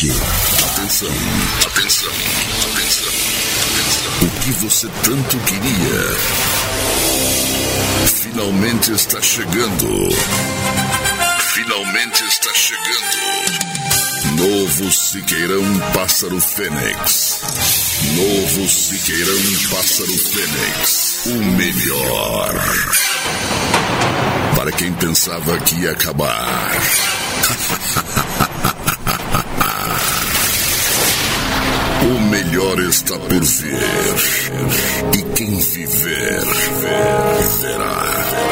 aqui. Atenção, atenção, atenção, atenção. O que você tanto queria finalmente está chegando. Finalmente está chegando. Novo Siqueirão Pássaro Fênix. Novo Siqueirão Pássaro Fênix. O melhor. Para quem pensava que ia acabar. O melhor está por vir. E quem viver, verá.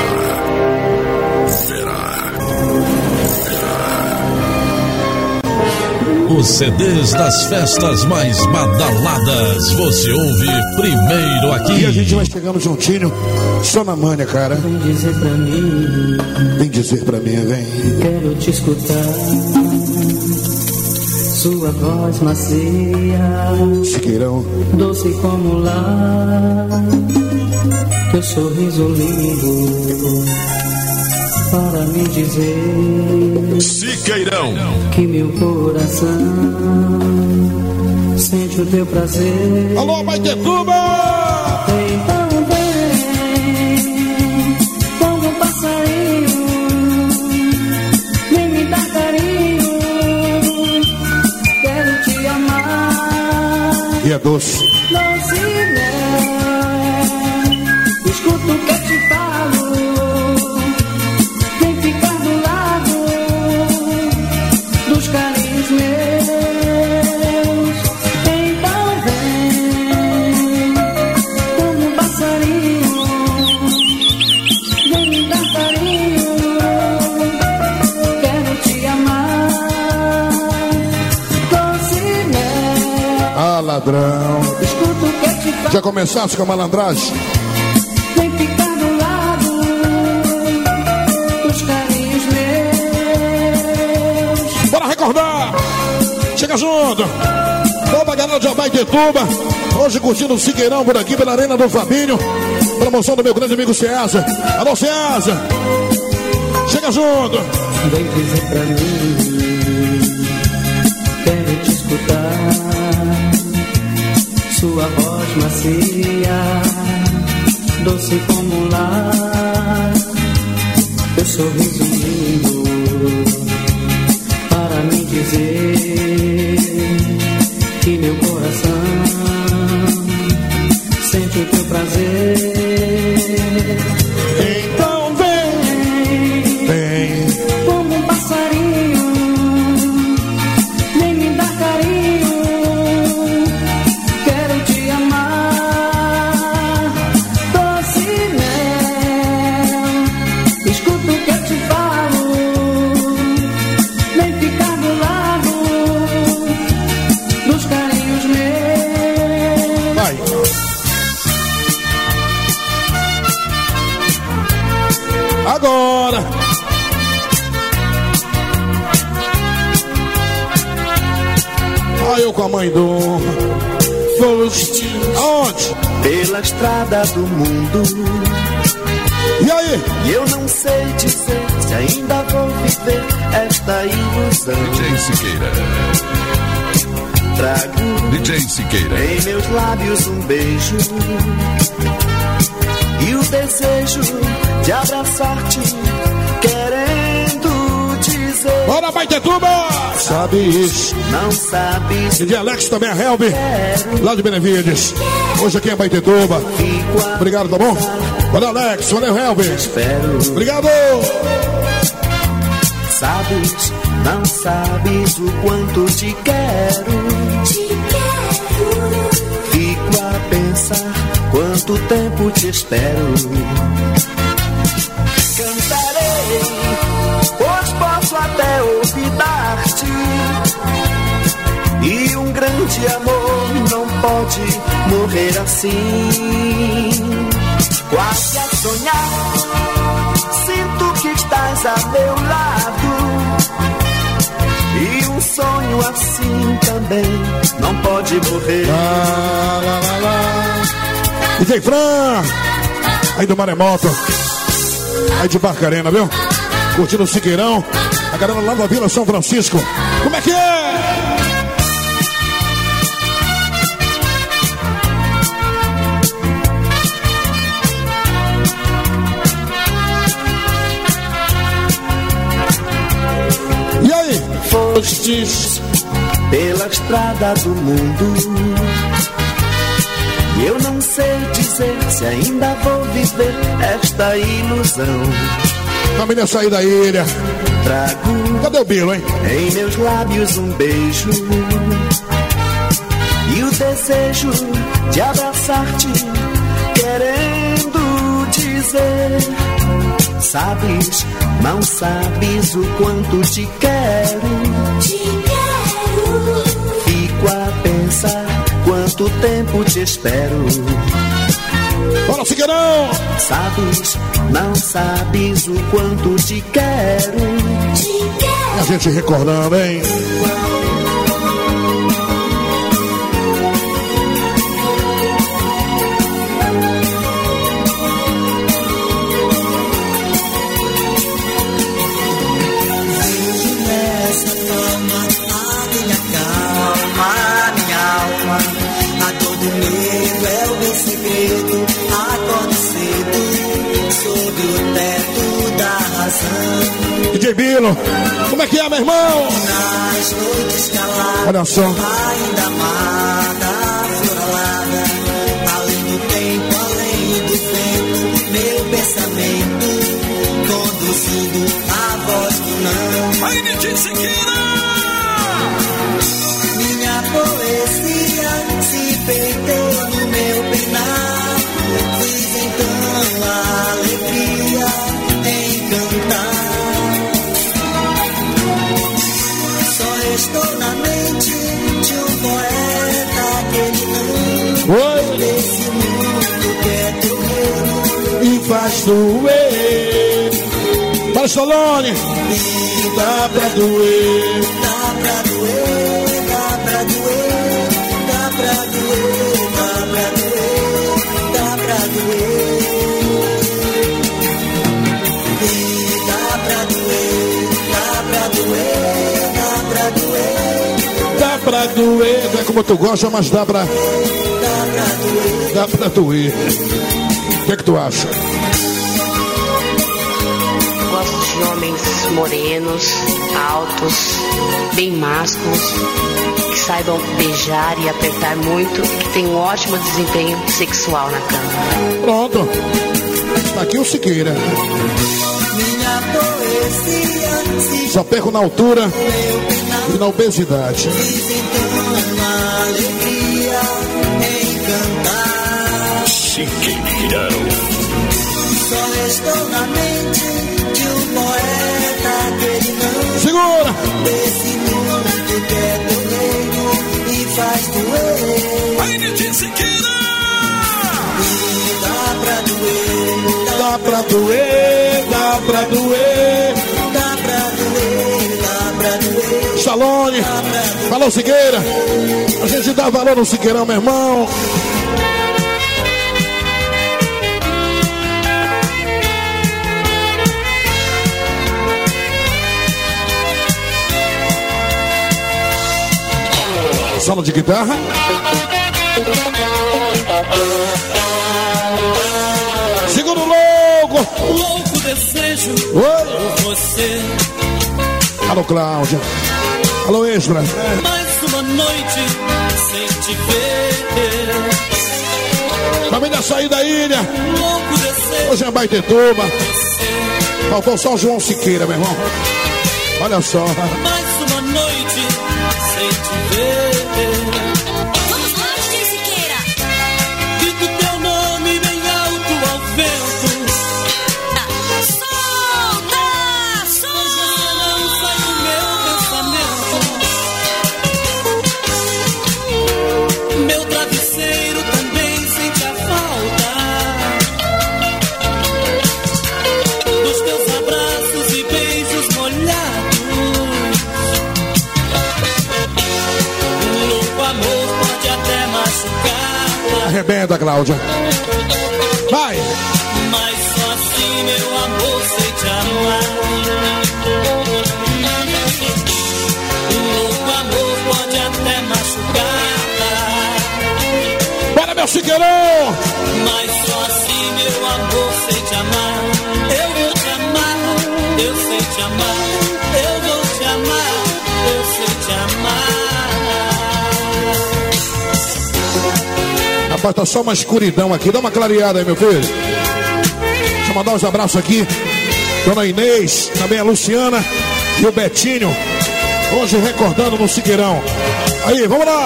Os CDs das festas mais badaladas você ouve primeiro aqui. E a gente vai chegando juntinho, só na manha, cara. Vem dizer pra mim. Vem dizer pra mim, vem. Quero te escutar. Sua voz macia, Siqueirão, doce como lá. Teu sorriso lindo para me dizer Siqueirão, que meu coração sente o teu prazer. Alô, Baitetuba! Então vem, como um passarinho, vem me dar carinho. Quero te amar. E é doce. Doce mel, escuta o que eu te falo. Vem ficar do lado dos carinhos meus. Então vem, como um passarinho, vem me dar carinho. Quero te amar. Doce mel. Ah, ladrão. Escuta o que eu te falo. Já começaste com a malandragem? Vem ficar do lado dos carinhos meus. Bora recordar! Chega junto! Opa, galera de Abaetetuba, hoje curtindo o Siqueirão por aqui pela Arena do Fabinho. Promoção do meu grande amigo César. Alô, César! Chega junto! Vem dizer pra mim, quero te escutar. Sua voz macia, doce como lá. Teu sorriso lindo para me dizer que meu coração sente o teu prazer. Então vem! Como um passarinho, vem me dar carinho. Quero te amar. Doce mel, escuta o que eu te falo. Vem ficar do lado dos carinhos meus. Vai! Agora! Ah, eu com a mãe do Faustinho. Aonde? Pela estrada do mundo. E aí? E eu não sei dizer se ainda vou viver esta ilusão. DJ Siqueira. Trago DJ Siqueira. em meus lábios um beijo e o desejo de abraçar-te, querendo dizer. Bora, Baetetuba! Sabes? Não sabes. DJ Alex também é Helby, lá de Benevides. Hoje aqui é Baetetuba. Obrigado, tá bom? Valeu, Alex. Valeu, Helby. Espero. Obrigado! Sabes, não sabes o quanto te quero. Fico a pensar quanto tempo te espero. Cantarei, pois posso até olvidar-te. E um grande amor não pode morrer assim. Quase a sonhar, sinto que estás a meu lado. E um sonho assim também não pode morrer. Lá, lá, lá, lá. DJ Fran, aí do Maremoto, aí de Barcarena, viu? Curtindo o Siqueirão, a galera lá da Vila São Francisco. Como é que é? pela estrada do mundo. E eu não sei dizer se ainda vou viver esta ilusão. Família, sair da ilha. Trago, cadê o Bilo, hein? Em meus lábios um beijo e o desejo de abraçar-te, querendo dizer: sabes, não sabes o quanto te quero. Fico a pensar quanto tempo te espero. Bora, Figueirão! Sabes, não sabes o quanto te quero. E a gente recordando, hein? DJ Bilo, como é que é, meu irmão? Nas noites caladas, olha só. ainda amada, floralada, além do tempo, além do vento, meu pensamento, conduzindo a voz do não. Aí, DJ Siqueira! Minha poesia se perdeu no meu penar, fiz então a alegria em cantar. Estou na mente de um poeta que ele não desse mundo que é teu e faz doer. Para Solone, dá pra doer. Dá pra doer, dá pra doer, dá pra doer, dá pra doer, dá pra doer. E dá pra doer, dá pra doer. Dá pra doer, não é como tu gosta, mas dá pra doer. O que é que tu acha? Gosto de homens morenos, altos, bem másculos, que saibam beijar e apertar muito, que tenham um ótimo desempenho sexual na cama. Pronto. Tá aqui o Siqueira. Minha poesia só perco na altura e na obesidade. Siqueirão. Só estou na mente de um poeta que ele não segura desse mundo que é doleiro e faz doer. Aí me disse que dá pra doer, dá pra doer, dá pra doer, dá pra doer, dá pra doer. Salone, falou Siqueira, a gente dá valor no Siqueirão, meu irmão. Solo de guitarra. Segundo louco. Louco desejo por você. Alô, Cláudia. Alô, Extra. Mais uma noite sem te ver. Família sair da ilha. Louco desejo. Hoje é Baitetuba. Faltou só o João Siqueira, meu irmão. Olha só. Mais uma noite sem te ver. Vamos lá, DJ Siqueira. Grito teu nome bem alto ao vento. Solta, solta. Não sai do meu pensamento. Meu travesseiro também sente a falta dos teus abraços e beijos molhados. Arrebenta, Cláudia. Vai! Mas só assim, meu amor, sei te amar. Um louco amor pode até machucar. Bora, meu Siqueirão! Mas só assim, meu amor, sei te amar. Eu vou te amar, eu sei te amar. Eu vou te amar, eu Rapaz, tá só uma escuridão aqui. Dá uma clareada aí, meu filho. Deixa eu mandar uns abraços aqui. Dona Inês, também a Luciana e o Betinho. Hoje recordando no Siqueirão. Aí, vamos lá.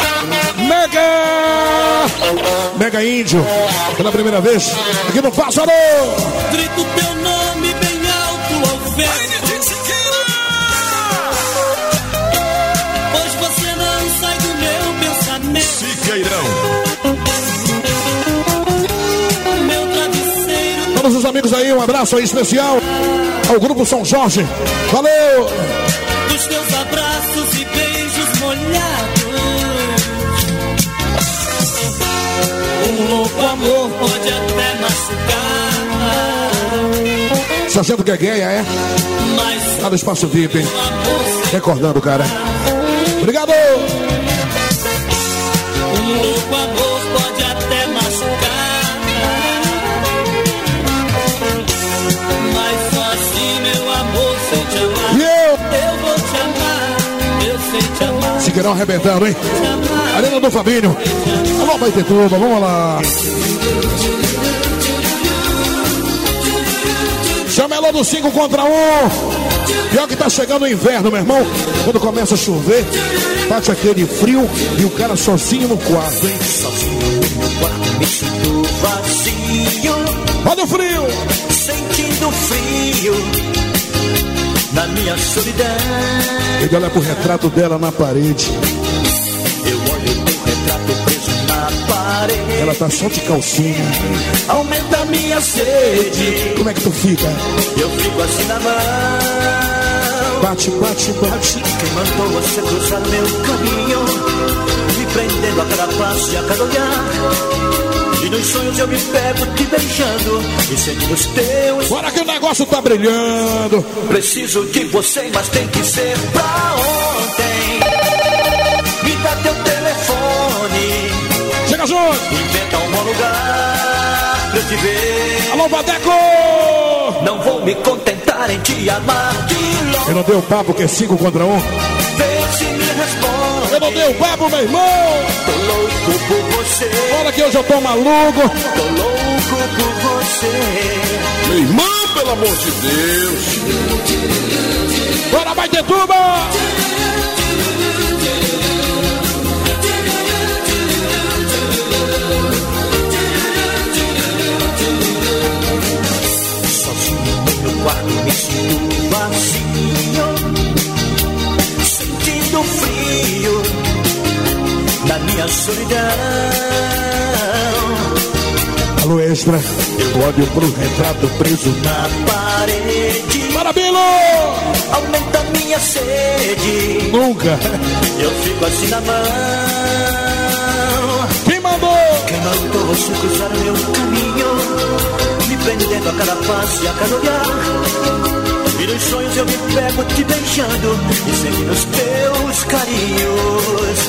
Mega Índio. Pela primeira vez aqui no Pássaro. Grito teu nome bem alto ao vento. Pois você não sai do meu pensamento. Siqueirão. Meu travesseiro. Todos os amigos aí, um abraço aí especial ao Grupo São Jorge. Valeu! Dos teus abraços e beijos molhados. Um louco amor pode até machucar. Sargento Guegueia, é? Mas Lá do Espaço VIP, hein? o amor se Recordando, cara. Obrigado! Um louco amor pode até machucar. Mas só assim, meu amor, sei te amar. E eu? Eu vou te amar, eu sei te amar. Siqueirão arrebentando, hein? Te amar. Arena do Fabinho. Alô, Baitetuba, vamos lá. Chama ela do 5 contra 1. Pior que tá chegando o inverno, meu irmão. Quando começa a chover, bate aquele frio e o cara sozinho no quarto, hein? Sozinho no meu quarto, me sinto vazio. Olha o frio! Sentindo frio na minha solidão. Ele olha pro retrato dela na parede. Eu olho teu retrato preso na parede. Ela tá só de calcinha. Aumenta minha sede. Como é que tu fica? Eu fico assim na mão. Bate, bate, bate. Quem mandou você cruzar meu caminho, me prendendo a cada passo e a cada olhar. E nos sonhos eu me pego te beijando e sentindo os teus. Bora que o negócio tá brilhando. Preciso de você, mas tem que ser pra ontem. Me dá teu telefone. Chega junto! Inventa um bom lugar pra eu te ver. Alô, Badeco! Não vou me contentar em te amar de longe. Eu não dei o papo que é 5 contra 1. Vê se me responde. Eu não dei o papo, meu irmão! Tô louco por você. Olha que hoje eu tô maluco! Tô louco por você. Meu irmão, pelo amor de Deus. Bora, Baitetuba! Sozinho no meu quarto me sinto vazio. Sentindo frio na minha solidão. Alô, Extra. Eu olho pro retrato preso na... Na parede Marabilo! aumenta minha sede. Nunca! Eu fico assim na mão. Quem mandou? Quem mandou você cruzar meu caminho, me prendendo a cada passo e a cada olhar. E nos sonhos eu me pego te beijando e sentindo os teus carinhos.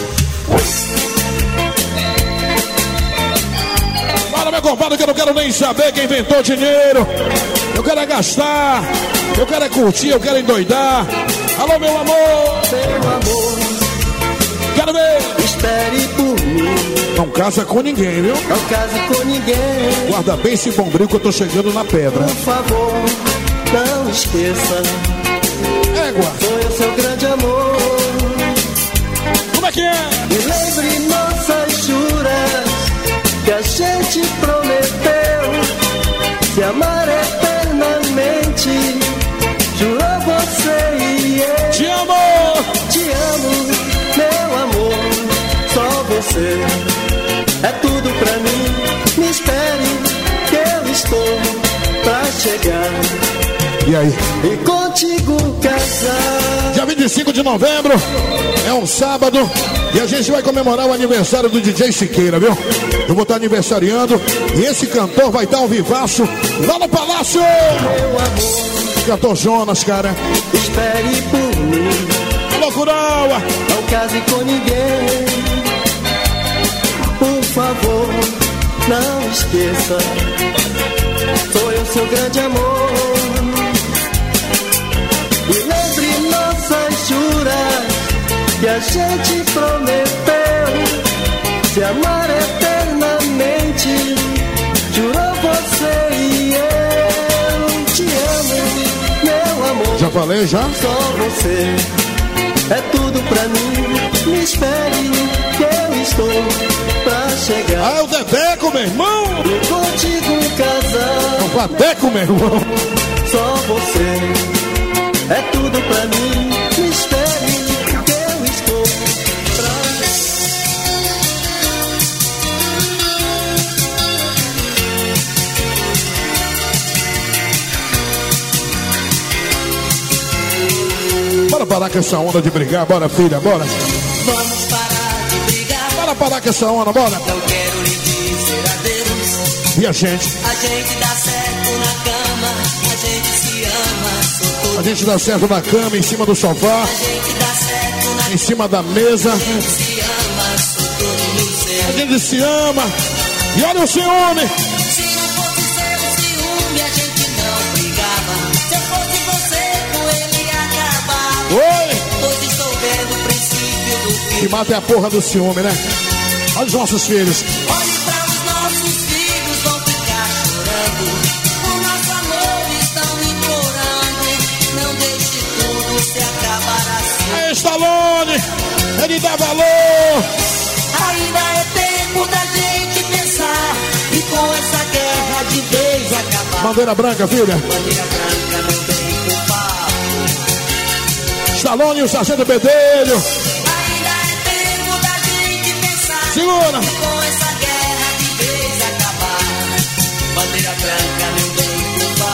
Fala, meu compadre, que eu não quero nem saber quem inventou dinheiro. Eu quero é gastar. Eu quero é curtir, eu quero endoidar. Alô, meu amor! Meu amor, Quero ver! espere por mim. Não casa com ninguém, viu? Não case com ninguém. Guarda bem esse bombril que eu tô chegando na pedra. Por favor, não esqueça. Égua! Foi o seu grande amor. Como é que é? E lembre nossas juras que a gente prometeu se amar eternamente. Jurou você e eu. Te amo! Te amo, meu amor. Só você é tudo pra mim. Me espere que eu estou pra chegar E aí? e contigo casar. Dia 25 de novembro é um sábado e a gente vai comemorar o aniversário do DJ Siqueira, viu? Eu vou estar aniversariando e esse cantor vai estar ao vivaço lá no Palácio. Meu amor, Cantor Jonas, cara. espere por mim. Loucuraua. Não case com ninguém. Por favor, não esqueça. Sou eu seu grande amor. E lembre nossas juras que a gente prometeu se amar eternamente. Já falei, já? Só você é tudo pra mim. Me espere que eu estou pra chegar. Ah, é o Dedeco, meu irmão. E contigo casar. O Dedeco, meu irmão. Só você é tudo pra mim. Me espere que eu estou pra Bora parar com essa onda de brigar, bora filha, bora. Vamos parar de brigar. Bora parar com essa onda, bora. Eu quero lhe dizer adeus. E a gente? A gente dá certo na cama. A gente se ama. Sou todo. A gente dá certo na cama, em cima do sofá, A gente dá certo na em cima da mesa. A gente se ama. Sou todo no seu. A gente se ama. E olha o ciúme. Se não fosse seu ciúme, a gente não brigava. Se eu fosse você, com ele acabava. Oi. Hoje estou vendo o princípio do fim. Que mata é a porra do ciúme, né? Olha os nossos filhos. Olhe para os nossos filhos, vão ficar chorando. O nosso amor estão implorando. Não deixe tudo se acabar assim. Aí, Stallone, ele dá valor. Ainda é tempo da gente pensar. E com essa guerra de vez acabar. Bandeira branca, filha. Bandeira branca não vem com papo. Stallone e o Sargento Bedelho. Ainda é tempo da gente pensar. Segura. E com essa guerra de vez acabar. Bandeira branca não vem com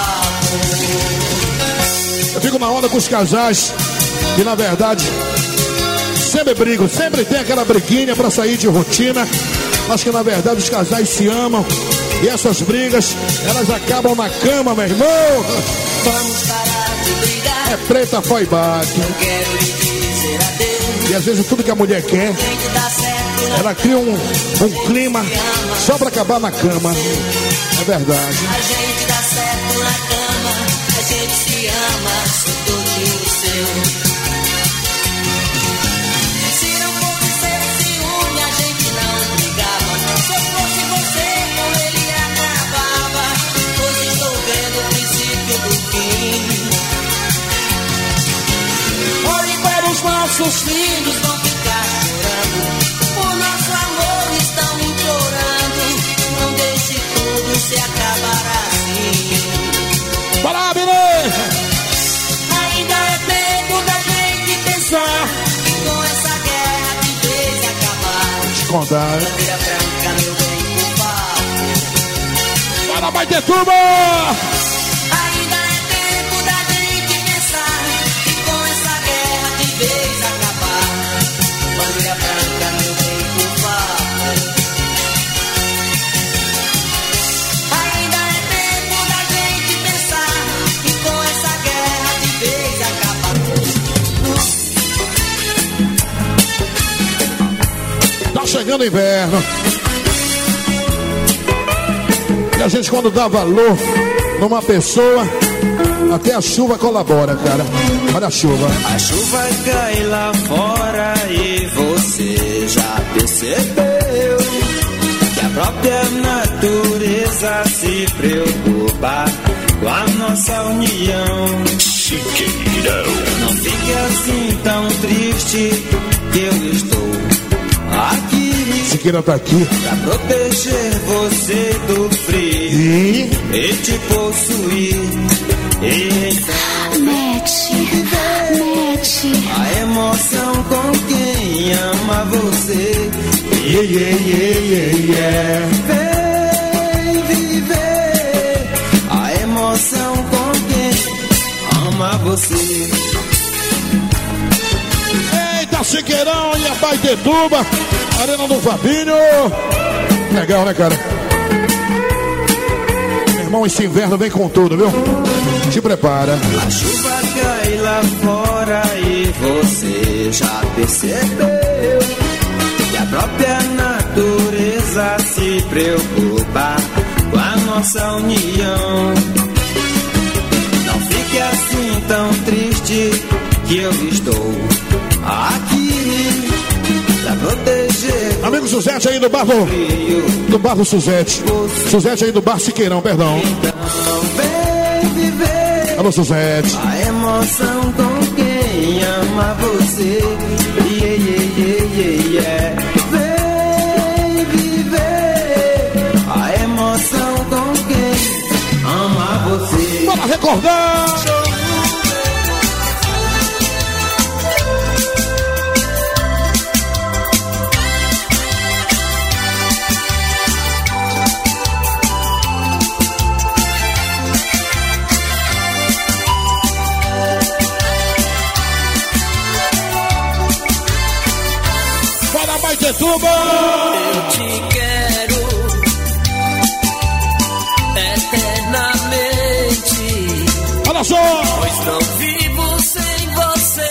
papo. Eu fico na onda com os casais que, na verdade, sempre brigam, sempre tem aquela briguinha pra sair de rotina, mas que, na verdade, os casais se amam. E essas brigas, elas acabam na cama, meu irmão. Vamos parar de brigar. É preta, foi e bate. Eu quero lhe dizer adeus. E às vezes tudo que a mulher quer, A gente dá certo na ela cria um clima só pra acabar na cama. É verdade. A gente dá certo na cama. A gente se ama. Sou todinho seu. Se não fosse seu ciúme, a gente não brigava. Se eu fosse você, com ele acabava. Hoje estou vendo o princípio do fim. Olhe para os nossos filhos, vão ficar chorando. O nosso amor estão implorando. Não deixe tudo se acabar assim. Para, Bilê! Ainda é tempo da gente pensar. E com essa guerra de vez acabar. Te contar. Bandeira branca, meu bem, por favor. Para, vai ter turma! Ainda é tempo da gente pensar. E com essa guerra de vez acabar. Bandeira branca, meu bem, por favor. Ainda é tempo da gente pensar. E com essa guerra de vez acabar. Tá chegando o inverno. E a gente, quando dá valor numa pessoa, até a chuva colabora, cara. Olha a chuva. A chuva cai lá fora e você já percebeu que a própria natureza se preocupa com a nossa união. Não fique assim tão triste que eu estou aqui Siqueira tá aqui. pra proteger você do frio e te possuir. Então, Mete. a emoção com quem ama você. Vem viver a emoção com quem ama você. Eita, Siqueirão e a Baitetuba, Arena do Fabinho. Legal, né, cara? Meu irmão, esse inverno vem com tudo, viu? Te prepara. A chuva cai lá fora e você já percebeu que a própria natureza se preocupa com a nossa união. Não fique assim tão triste que eu estou aqui pra proteger. Amigo Suzete aí do bar do bar do Suzete. Suzete aí do bar Siqueirão, perdão. Então vem viver Alô, Suzete. A emoção com quem ama você. Vem viver a emoção com quem ama você. Bora recordar. Eu te quero eternamente. Olha só! Pois não vivo sem você.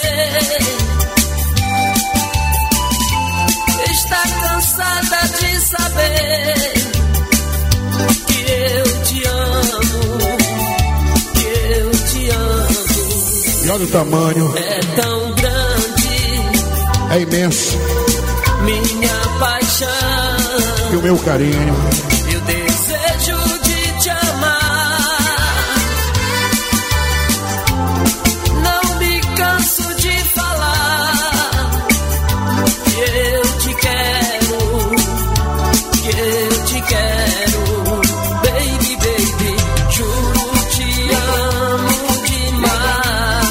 Está cansada de saber que eu te amo, que eu te amo. E olha o tamanho. É tão grande, é imenso. Minha paixão e o meu carinho. E o desejo de te amar. Não me canso de falar que eu te quero, que eu te quero. Baby, baby, juro te amo demais.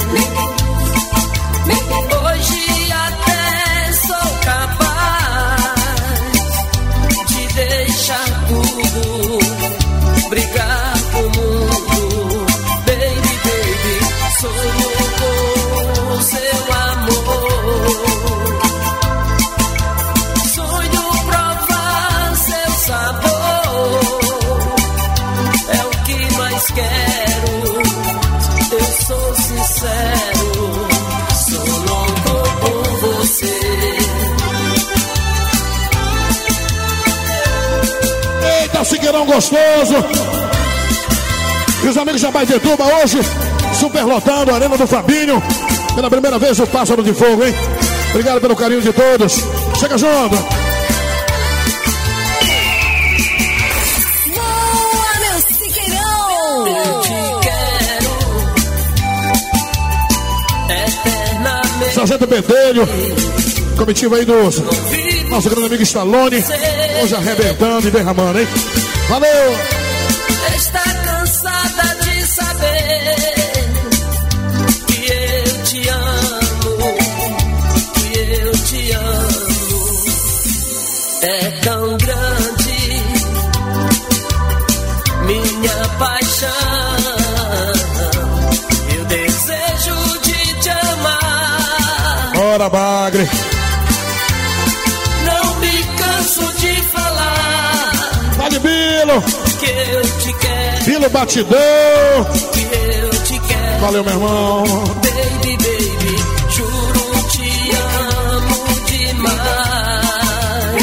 Hoje até sou capaz de deixar tudo, brigar com o mundo. Baby, baby, sou louco por seu amor. Sonho provar seu sabor. É o que mais quero. Eu sou sincero. Sou louco por você. Eita, Siqueirão gostoso! E os amigos de Abaetetuba hoje, superlotando a Arena do Fabinho. Pela primeira vez o Pássaro de Fogo, hein? Obrigado pelo carinho de todos. Chega junto! Boa, meu Siqueirão! Eu te quero eternamente. Sargento Pentelho, comitiva aí dos nosso grande amigo Stallone, hoje arrebentando e derramando, hein? Valeu! Está cansada de saber que eu te amo, que eu te amo. É tão grande minha paixão e o desejo de te amar. Bora, Bagre! De falar, vale Bilo, que eu te quero, Bilo Batidão, que eu te quero, valeu meu irmão, baby, baby, juro te amo demais.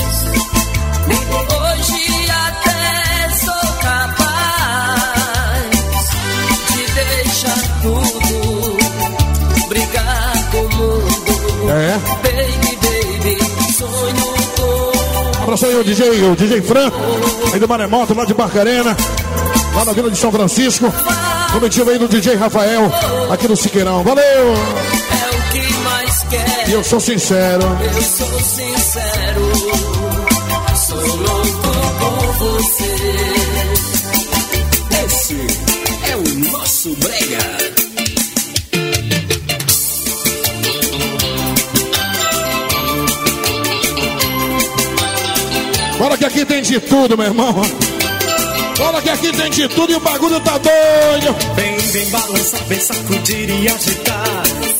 Hoje até sou capaz de deixar tudo, brigar com o mundo. Baby, baby, sonho. Abraço aí o DJ Fran, aí do Maremoto, lá de Barcarena, lá na Vila de São Francisco. Comitiva aí do DJ Rafael, aqui no Siqueirão. Valeu! É o que mais quero. E eu sou sincero. Eu sou sincero. Sou louco por você. Esse é o nosso brega. Bora que aqui tem de tudo, meu irmão. Bora que aqui tem de tudo e o bagulho tá doido. Vem, vem balançar, vem sacudir e agitar.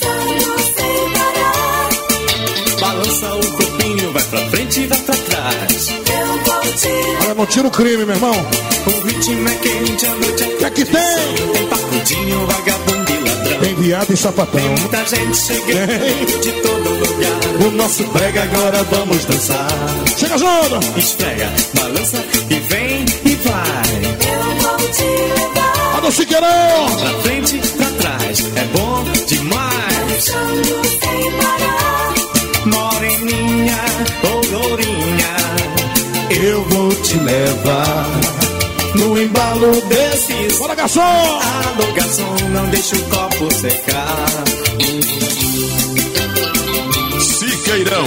Balança o corpinho, vai pra frente e vai pra trás. Eu vou te... Olha, não tira o crime, meu irmão. O ritmo é quente, a noite é... O que é que tem? Tem pacudinho, vagabundo e ladrão. Tem viado e sapatão. Tem muita gente chegando de todo lugar. O nosso brega agora vamos dançar. Chega junto! Esfrega, balança e vem e vai. Eu vou te levar. A do Siqueirão! Pra frente, pra trás, é bom demais. Dançando sem parar. Moreninha, ou lourinha, eu vou te levar. No embalo desse bora, garçom! Alô, garçom, não deixa o copo secar. Siqueirão.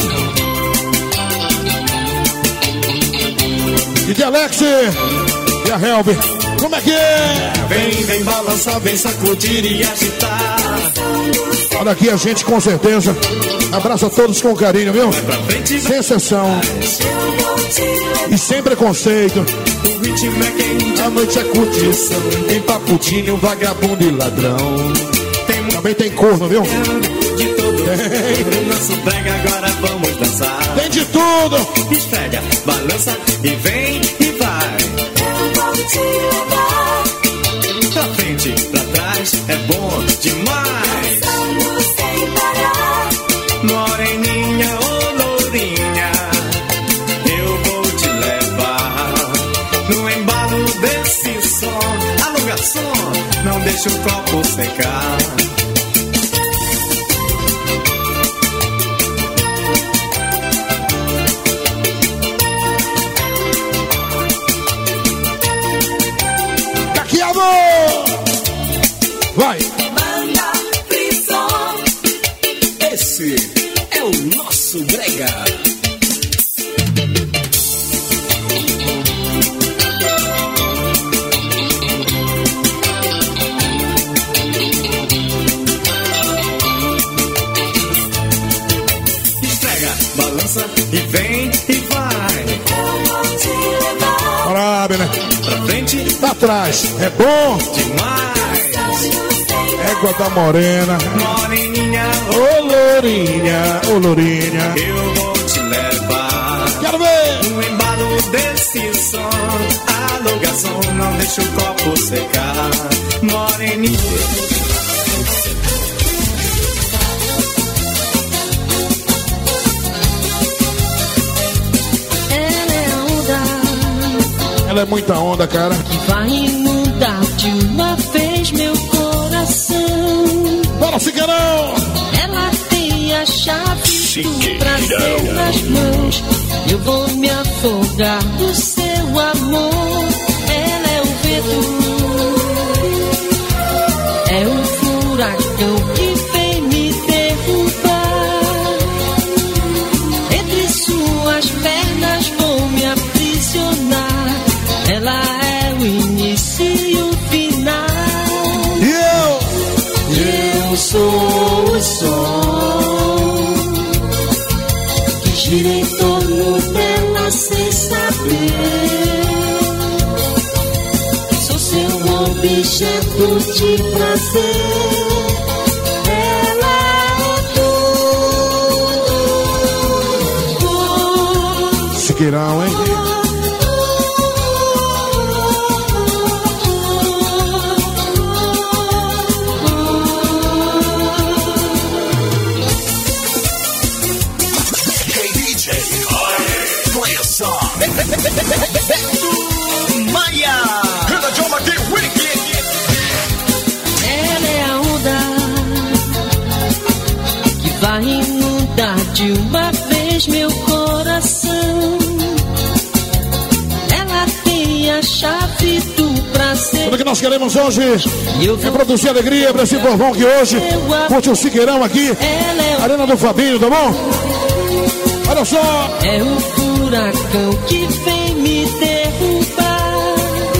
E de Alex e a Helber, como é que é? Vem balançar, vem sacudir e agitar. Olha aqui a gente com certeza abraça todos com carinho, viu? Sem exceção e sem preconceito. O ritmo é quente, a noite é curtição. tem paputinho, vagabundo e ladrão. Também tem corno, viu? De todo o nosso brega, agora vamos dançar. Tem de tudo. Esfrega, balança e vem e vai. Eu vou te levar. Pra frente, pra trás, é bom demais. Dançando sem parar. Moreninha ou lourinha, eu vou te levar. No embalo desse som, alô garçom, não deixa o copo secar. Vai! Banda Frisson. Esse é o nosso brega. Esfrega, balança e vem e vai. Eu vou te levar. Bora, né? Pra frente, Pra trás, é bom. demais. Égua da morena. Moreninha, Ô lourinha, ô lourinha. eu vou te levar. Quero ver. No embalo desse som, alô garçom, não deixa o copo secar. Moreninha. Ela é a onda Ela é muita onda, cara. que vai inundar de uma vez meu coração. Bora, Siqueirão. Ela tem a chave do prazer nas mãos. Eu vou me afogar do seu amor. Ela é o vento, é o furacão que vem me derrubar. Entre suas pernas vou me aprisionar. Ela é o início e o final. Eu sou o sol que gira em torno dela sem saber. Sou seu objeto de prazer. Ela é tudo. Siqueirão, hein? Maia! Ela é a onda que vai inundar de uma vez meu coração. Ela tem a chave do prazer. Tudo que nós queremos hoje é produzir alegria pra esse povão que hoje curte o Siqueirão aqui. Arena do Fabinho, tá bom? Olha só. É o furacão que vem me derrubar.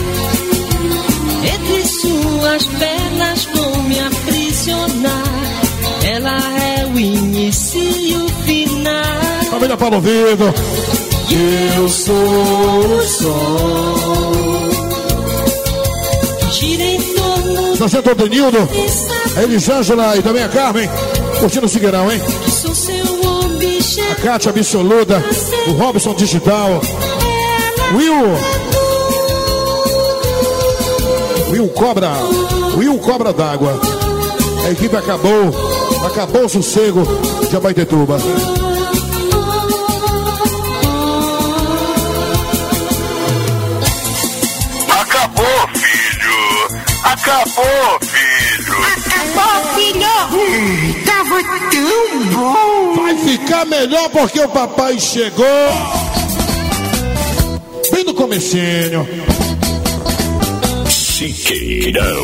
Entre suas pernas vou me aprisionar. Ela é o início e o final. Família Paulo Vido. Eu sou o sol que gira em torno Sargento Denildo, a Elisângela e também a Carmen curtindo o Siqueirão, hein? que sou seu objeto. A Cátia Absoluta, o Robson Digital, Will Cobra d'Água. A equipe acabou o sossego de Abaetetuba. Acabou, filho. Acabou, filho. Tava tão bom. Vai ficar melhor porque o papai chegou bem no comecinho. Siqueirão.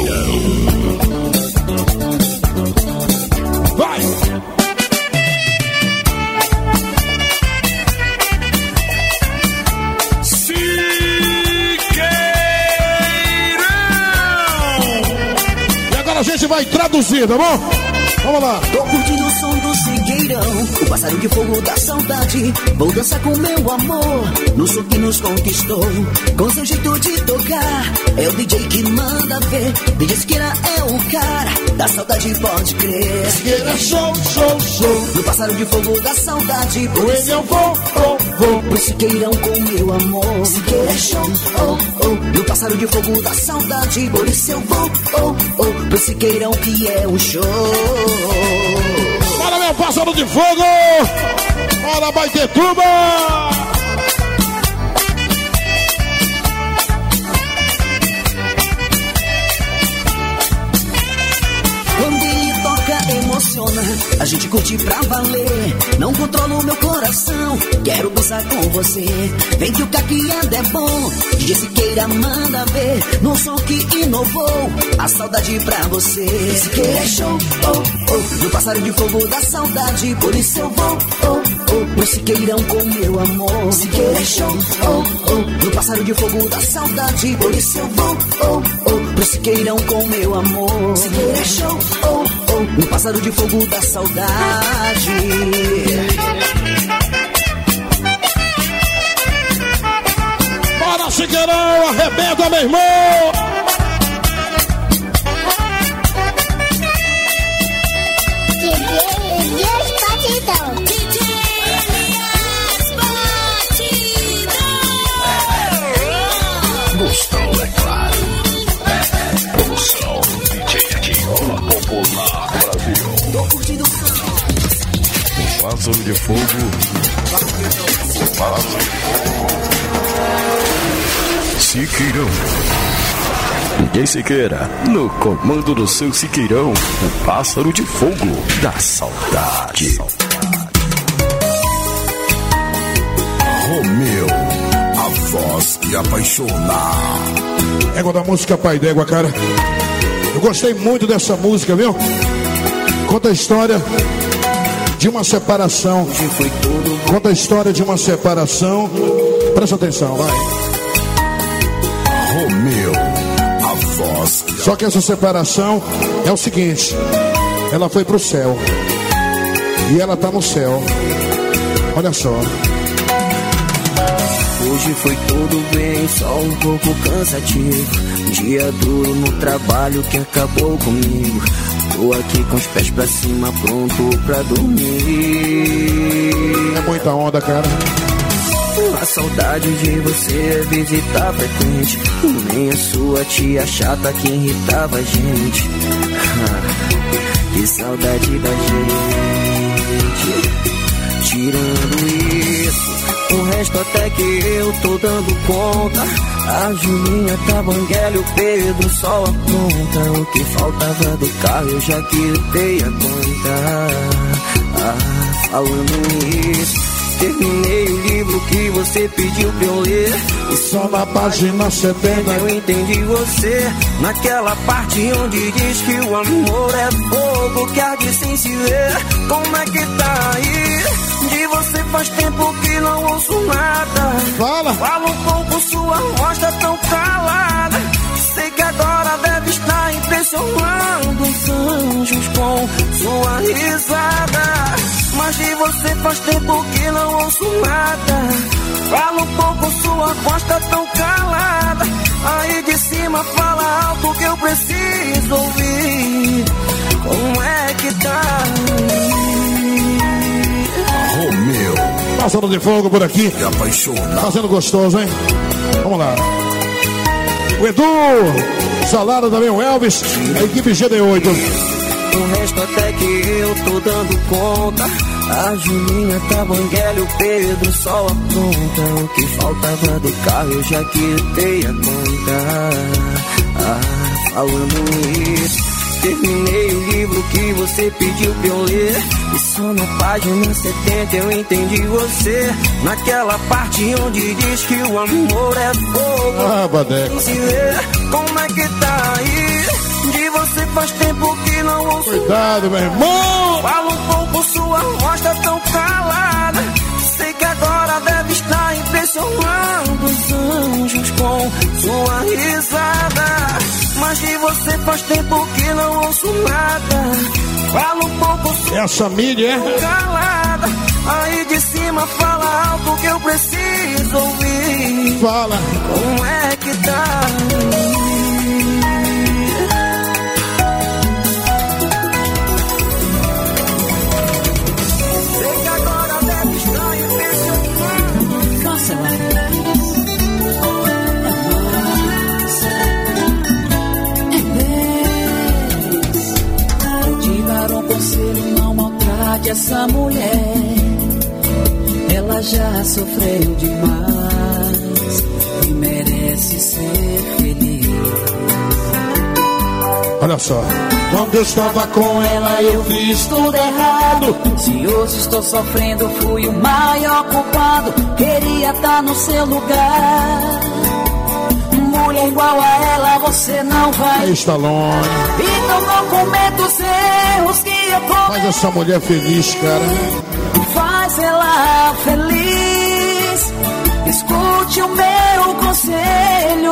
Vai! A gente vai traduzir, tá bom? Vamos lá. Tô curtindo o som do Siqueirão, o pássaro de fogo da saudade. Vou dançar com meu amor, no som que nos conquistou. Com seu jeito de tocar, é o DJ que manda ver. DJ Siqueira é o cara, da saudade pode crer. Siqueira show, show, show. No pássaro de fogo da saudade, por isso eu vou. Pro Siqueirão com meu amor. Siqueira show, oh, oh. No pássaro de fogo da saudade, por isso eu vou, oh, oh. Pro Siqueirão que é um show. Bora, meu pássaro de fogo! Bora, Baitetuba! Quando ele toca, emociona, a gente curte pra valer. Não controlo meu coração, quero dançar com você. Vem que o caqueado é bom, DJ Siqueira manda ver. No som que inovou, a saudade pra você. Siqueira é show, oh, oh. No pássaro de fogo da saudade, por isso eu vou, oh, oh. Pro Siqueirão com meu amor. Siqueira é show, oh, oh. No pássaro de fogo da saudade, por isso eu vou, oh, oh. Pro Siqueirão com meu amor. Siqueira é show, oh, oh. No pássaro de fogo da saudade. Bora, Siqueirão, arrebenta, meu irmão! Gostou, é claro. Produção DJ Tiquinho, Popular Brasil. Tô curtindo o Pássaro de fogo. Pássaro de fogo. Siqueirão. DJ Siqueira, no comando do seu Siqueirão, o pássaro de fogo da saudade. Romeu, a voz que apaixona. Égua da música Pai d'Égua, cara. Eu gostei muito dessa música, viu? Conta a história de uma separação. Conta a história de uma separação. Presta atenção, vai. Romeu, a voz. Só que essa separação é o seguinte: ela foi pro céu e ela tá no céu. Olha só. Hoje foi tudo bem, só um pouco cansativo. Dia duro no trabalho que acabou comigo. Tô aqui com os pés pra cima, pronto pra dormir. É muita onda, cara. A saudade de você é visita frequente. Nem a sua tia chata que irritava a gente. Que saudade da gente. Tirando isso, o resto até que eu tô dando conta. A Julinha tá banguela, o Pedro só apronta. O que faltava do carro eu já quitei a conta. Falando nisso, terminei o livro que você pediu pra eu ler. E só na página 70 eu entendi você. Naquela parte onde diz que o amor é fogo que arde sem se ver. Como é que tá aí? De você faz tempo que não ouço nada. Fala um pouco, sua voz tá tão calada. Sei que agora deve estar impressionando os anjos com sua risada. Mas de você faz tempo que não ouço nada. Fala um pouco, sua voz tá tão calada. Aí de cima fala alto que eu preciso ouvir. Como é que tá? Romeu, passando de fogo por aqui. me apaixona. Fazendo gostoso, hein? Vamos lá. O Edu, Salada também, o Elvis, a equipe GD8. O resto até que eu tô dando conta. A Julinha tá banguela, o Pedro só apronta. O que faltava do carro eu já quitei a conta. Falando nisso, terminei o livro que você pediu pra eu ler. E só na página 70 eu entendi você. Naquela parte onde diz que o amor é fogo. Ah, Badeco. Se vê, como é que tá aí? De você faz tempo que não ouço. Cuidado, meu irmão. Fala um pouco, sua voz tá tão calada. Sei que agora deve estar impressionando os anjos com sua risada. Mas de você faz tempo que não ouço nada. Fala um pouco, essa mídia é calada. Aí de cima fala algo que eu preciso ouvir. Fala. Como é que tá? Sei que agora deve estar impressionando. Nossa, conselho, não maltrate essa mulher. Ela já sofreu demais e merece ser feliz. Olha só. Quando eu estava com ela eu fiz tudo errado. Se hoje estou sofrendo fui o maior culpado. Queria estar no seu lugar. Mulher igual a ela você não vai. Aí está longe. Então não cometa os erros que eu cometi. Faz essa mulher feliz, cara. Faz ela feliz. Escute o meu conselho.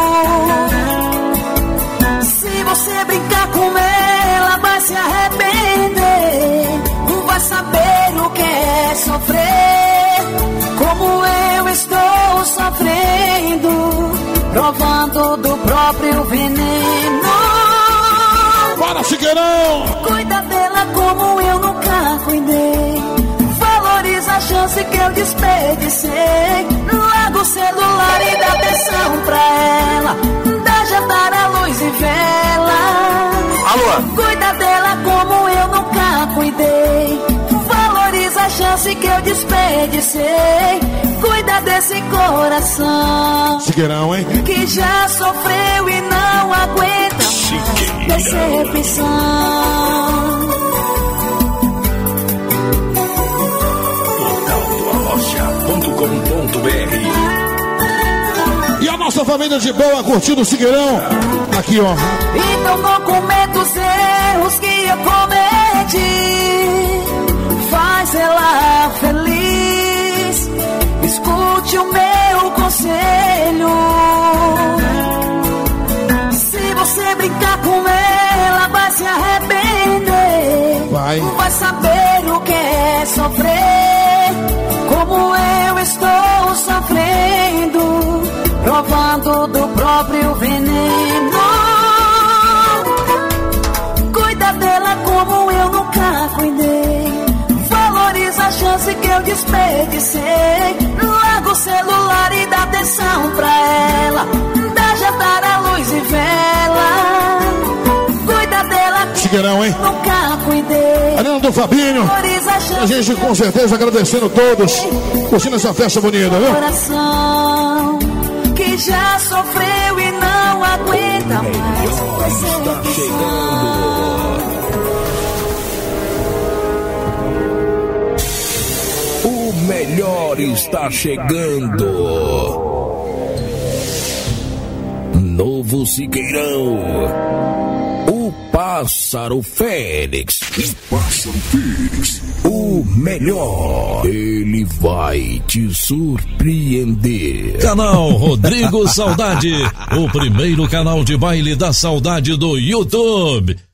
Se você brincar com ela vai se arrepender. Não vai saber o que é sofrer. Como eu estou sofrendo, provando do próprio veneno. Bora, Figueirão! Cuida dela como eu nunca cuidei. Valoriza a chance que eu desperdicei. Larga o celular e dá atenção pra ela. Dá jantar à luz e vela. Alô? Cuida dela como eu nunca cuidei. Valoriza a chance que eu desperdicei. Cuida desse coração Figueirão, hein? que já sofreu e não aguenta mais decepção. E a nossa família de boa curtindo o Figueirão. Aqui, ó. Então não cometa os erros que eu cometi. Faz ela feliz. Escute o meu conselho. Se você brincar com ela vai se arrepender. Não vai saber o que é sofrer. Como eu estou sofrendo, provando do próprio veneno. Cuida dela como eu nunca cuidei. Valoriza a chance que eu desperdicei. Larga o celular e dá atenção pra ela. Dá jantar à luz e vela. Cuida dela Figueirão, hein? nunca cuidei. Arena do Fabinho. A gente com certeza agradecendo todos. Curtindo essa festa bonita, viu? Coração que já sofreu e não aguenta mais. Está chegando. O melhor está chegando. Novo Siqueirão. O Pássaro Fênix. O Pássaro Fênix. O melhor. Ele vai te surpreender. Canal Rodrigo Saudade. O primeiro canal de baile da saudade do YouTube.